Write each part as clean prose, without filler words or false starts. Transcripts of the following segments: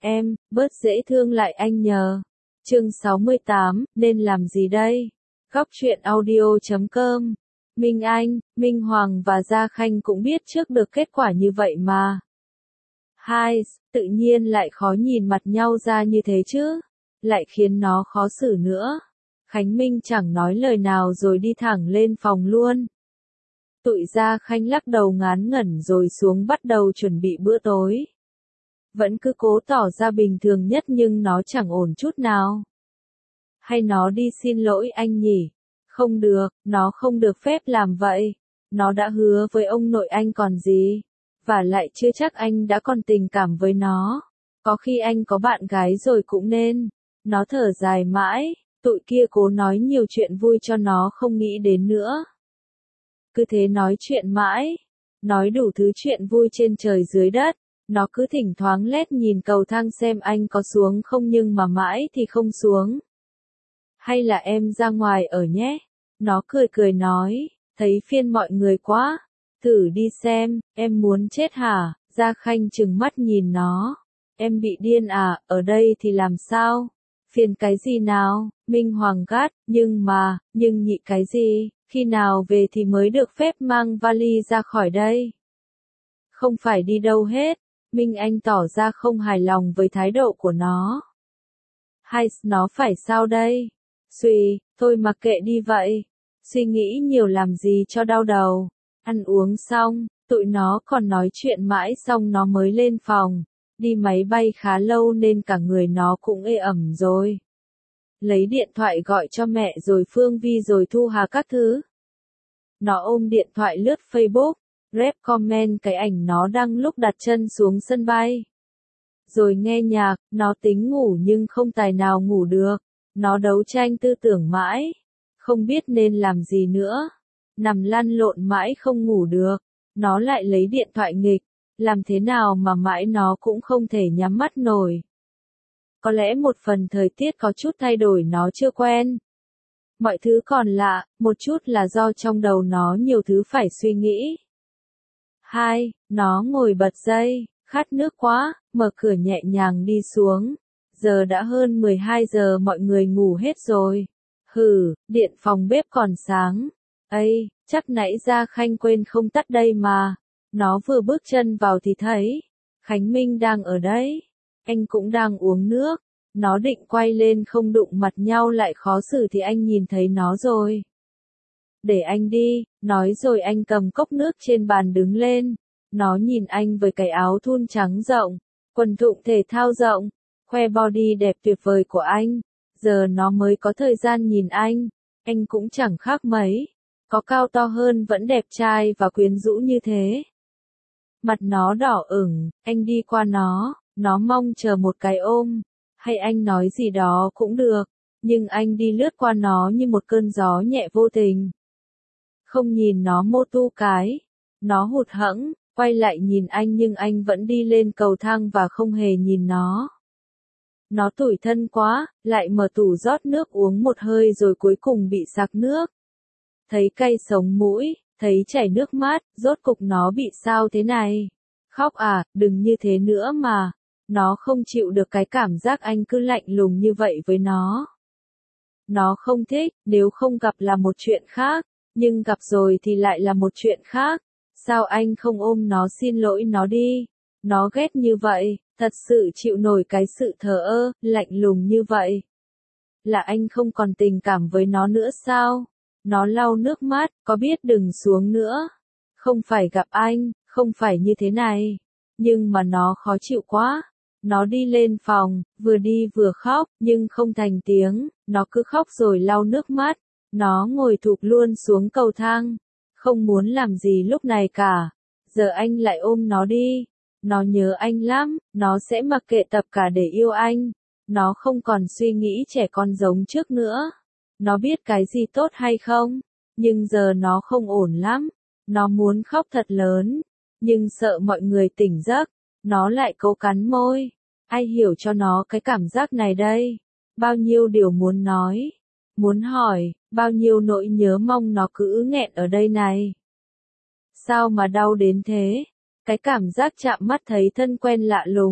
Em, bớt dễ thương lại anh nhờ. Chương 68, nên làm gì đây? Góc truyện audio.com. Minh Anh, Minh Hoàng và Gia Khanh cũng biết trước được kết quả như vậy mà. Hai, tự nhiên lại khó nhìn mặt nhau ra như thế chứ, lại khiến nó khó xử nữa. Khánh Minh chẳng nói lời nào rồi đi thẳng lên phòng luôn. Tụi Gia Khanh lắc đầu ngán ngẩn rồi xuống bắt đầu chuẩn bị bữa tối. Vẫn cứ cố tỏ ra bình thường nhất nhưng nó chẳng ổn chút nào. Hay nó đi xin lỗi anh nhỉ? Không được, nó không được phép làm vậy. Nó đã hứa với ông nội anh còn gì. Và lại chưa chắc anh đã còn tình cảm với nó. Có khi anh có bạn gái rồi cũng nên. Nó thở dài mãi, tụi kia cố nói nhiều chuyện vui cho nó không nghĩ đến nữa. Cứ thế nói chuyện mãi, nói đủ thứ chuyện vui trên trời dưới đất. Nó cứ thỉnh thoảng lét nhìn cầu thang xem anh có xuống không nhưng mà mãi thì không xuống. Hay là em ra ngoài ở nhé. Nó cười cười nói, thấy phiền mọi người quá. Thử đi xem, em muốn chết hả? Gia Khanh trừng mắt nhìn nó. Em bị điên à, ở đây thì làm sao? Phiền cái gì nào? Minh Hoàng gắt, nhưng nhị cái gì? Khi nào về thì mới được phép mang vali ra khỏi đây? Không phải đi đâu hết. Minh Anh tỏ ra không hài lòng với thái độ của nó. Hay nó phải sao đây? Thôi mặc kệ đi vậy. Suy nghĩ nhiều làm gì cho đau đầu. Ăn uống xong, tụi nó còn nói chuyện mãi xong nó mới lên phòng. Đi máy bay khá lâu nên cả người nó cũng ê ẩm rồi. Lấy điện thoại gọi cho mẹ rồi Phương Vi rồi Thu Hà các thứ. Nó ôm điện thoại lướt Facebook, rep comment cái ảnh nó đăng lúc đặt chân xuống sân bay. Rồi nghe nhạc, nó tính ngủ nhưng không tài nào ngủ được. Nó đấu tranh tư tưởng mãi, không biết nên làm gì nữa. Nằm lăn lộn mãi không ngủ được. Nó lại lấy điện thoại nghịch, làm thế nào mà mãi nó cũng không thể nhắm mắt nổi. Có lẽ một phần thời tiết có chút thay đổi nó chưa quen. Mọi thứ còn lạ, một chút là do trong đầu nó nhiều thứ phải suy nghĩ. Hai, nó ngồi bật dậy, khát nước quá, mở cửa nhẹ nhàng đi xuống. Giờ đã hơn 12 giờ mọi người ngủ hết rồi. Điện phòng bếp còn sáng. Ây, chắc nãy Gia Khanh quên không tắt đây mà. Nó vừa bước chân vào thì thấy Khánh Minh đang ở đấy. Anh cũng đang uống nước. Nó định quay lên không đụng mặt nhau lại khó xử thì anh nhìn thấy nó rồi. Để anh đi, nói rồi anh cầm cốc nước trên bàn đứng lên. Nó nhìn anh với cái áo thun trắng rộng, quần thụng thể thao rộng, khoe body đẹp tuyệt vời của anh. Giờ nó mới có thời gian nhìn anh cũng chẳng khác mấy. Có cao to hơn vẫn đẹp trai và quyến rũ như thế. Mặt nó đỏ ửng, anh đi qua nó mong chờ một cái ôm. Hay anh nói gì đó cũng được, nhưng anh đi lướt qua nó như một cơn gió nhẹ vô tình. Không nhìn nó mô tu cái. Nó hụt hẫng, quay lại nhìn anh nhưng anh vẫn đi lên cầu thang và không hề nhìn nó. Nó tủi thân quá, lại mở tủ rót nước uống một hơi rồi cuối cùng bị sặc nước. Thấy cay sống mũi, thấy chảy nước mắt, rốt cục nó bị sao thế này? Khóc à, đừng như thế nữa mà. Nó không chịu được cái cảm giác anh cứ lạnh lùng như vậy với nó. Nó không thích, nếu không gặp là một chuyện khác, nhưng gặp rồi thì lại là một chuyện khác. Sao anh không ôm nó xin lỗi nó đi? Nó ghét như vậy, thật sự chịu nổi cái sự thờ ơ, lạnh lùng như vậy. Là anh không còn tình cảm với nó nữa sao? Nó lau nước mắt, có biết đừng xuống nữa. Không phải gặp anh, không phải như thế này. Nhưng mà nó khó chịu quá. Nó đi lên phòng, vừa đi vừa khóc, nhưng không thành tiếng, nó cứ khóc rồi lau nước mắt. Nó ngồi thụp luôn xuống cầu thang, không muốn làm gì lúc này cả. Giờ anh lại ôm nó đi. Nó nhớ anh lắm, nó sẽ mặc kệ tất cả để yêu anh. Nó không còn suy nghĩ trẻ con giống trước nữa. Nó biết cái gì tốt hay không, nhưng giờ nó không ổn lắm. Nó muốn khóc thật lớn, nhưng sợ mọi người tỉnh giấc. Nó lại cố cắn môi. Ai hiểu cho nó cái cảm giác này đây? Bao nhiêu điều muốn nói, muốn hỏi, bao nhiêu nỗi nhớ mong nó cứ nghẹn ở đây này. Sao mà đau đến thế? Cái cảm giác chạm mắt thấy thân quen lạ lùng,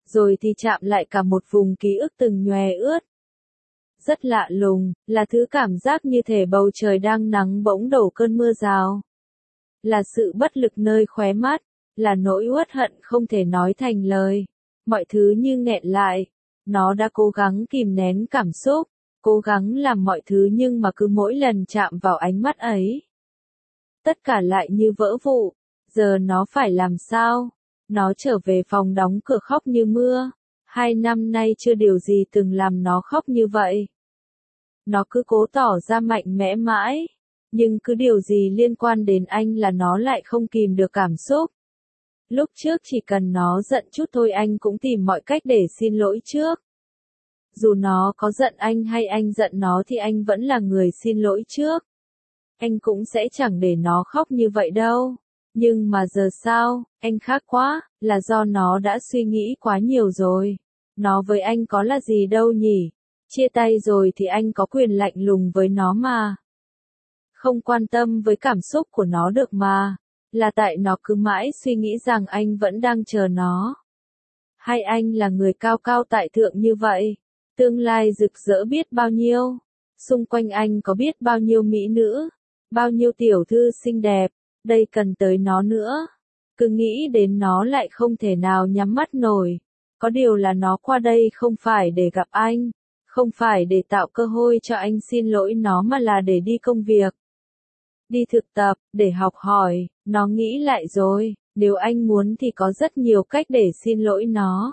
rồi thì chạm lại cả một vùng ký ức từng nhòe ướt. Rất lạ lùng, là thứ cảm giác như thể bầu trời đang nắng bỗng đổ cơn mưa rào. Là sự bất lực nơi khóe mắt, là nỗi uất hận không thể nói thành lời. Mọi thứ như nghẹn lại. Nó đã cố gắng kìm nén cảm xúc, cố gắng làm mọi thứ nhưng mà cứ mỗi lần chạm vào ánh mắt ấy, tất cả lại như vỡ vụn. Giờ nó phải làm sao? Nó trở về phòng đóng cửa khóc như mưa. 2 năm nay chưa điều gì từng làm nó khóc như vậy. Nó cứ cố tỏ ra mạnh mẽ mãi, nhưng cứ điều gì liên quan đến anh là nó lại không kìm được cảm xúc. Lúc trước chỉ cần nó giận chút thôi anh cũng tìm mọi cách để xin lỗi trước. Dù nó có giận anh hay anh giận nó thì anh vẫn là người xin lỗi trước. Anh cũng sẽ chẳng để nó khóc như vậy đâu. Nhưng mà giờ sao, anh khác quá, là do nó đã suy nghĩ quá nhiều rồi. Nó với anh có là gì đâu nhỉ? Chia tay rồi thì anh có quyền lạnh lùng với nó mà. Không quan tâm với cảm xúc của nó được mà. Là tại nó cứ mãi suy nghĩ rằng anh vẫn đang chờ nó. Hay anh là người cao cao tại thượng như vậy? Tương lai rực rỡ biết bao nhiêu. Xung quanh anh có biết bao nhiêu mỹ nữ, bao nhiêu tiểu thư xinh đẹp, đây cần tới nó nữa. Cứ nghĩ đến nó lại không thể nào nhắm mắt nổi. Có điều là nó qua đây không phải để gặp anh, không phải để tạo cơ hội cho anh xin lỗi nó mà là để đi công việc. Đi thực tập, để học hỏi, nó nghĩ lại rồi, nếu anh muốn thì có rất nhiều cách để xin lỗi nó.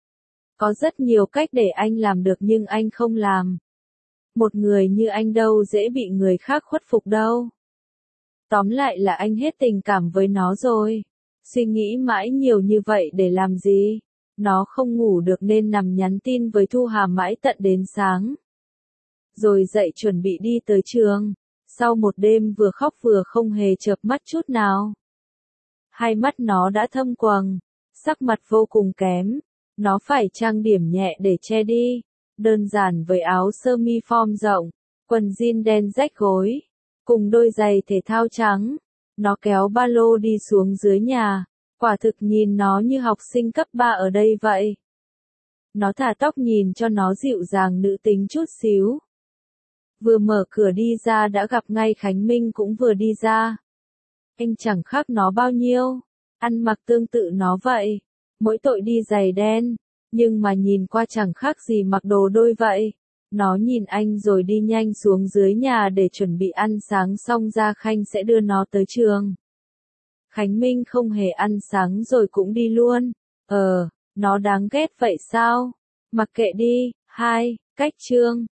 Có rất nhiều cách để anh làm được nhưng anh không làm. Một người như anh đâu dễ bị người khác khuất phục đâu. Tóm lại là anh hết tình cảm với nó rồi. Suy nghĩ mãi nhiều như vậy để làm gì? Nó không ngủ được nên nằm nhắn tin với Thu Hà mãi tận đến sáng. Rồi dậy chuẩn bị đi tới trường. Sau một đêm vừa khóc vừa không hề chợp mắt chút nào. Hai mắt nó đã thâm quầng, sắc mặt vô cùng kém. Nó phải trang điểm nhẹ để che đi. Đơn giản với áo sơ mi form rộng, quần jean đen rách gối, cùng đôi giày thể thao trắng. Nó kéo ba lô đi xuống dưới nhà. Quả thực nhìn nó như học sinh cấp 3 ở đây vậy. Nó thả tóc nhìn cho nó dịu dàng nữ tính chút xíu. Vừa mở cửa đi ra đã gặp ngay Khánh Minh cũng vừa đi ra. Anh chẳng khác nó bao nhiêu, ăn mặc tương tự nó vậy, mỗi tội đi giày đen, nhưng mà nhìn qua chẳng khác gì mặc đồ đôi vậy. Nó nhìn anh rồi đi nhanh xuống dưới nhà để chuẩn bị ăn sáng xong Gia Khanh sẽ đưa nó tới trường. Khánh Minh không hề ăn sáng rồi cũng đi luôn. Nó đáng ghét vậy sao? Mặc kệ đi. 2. Cách chương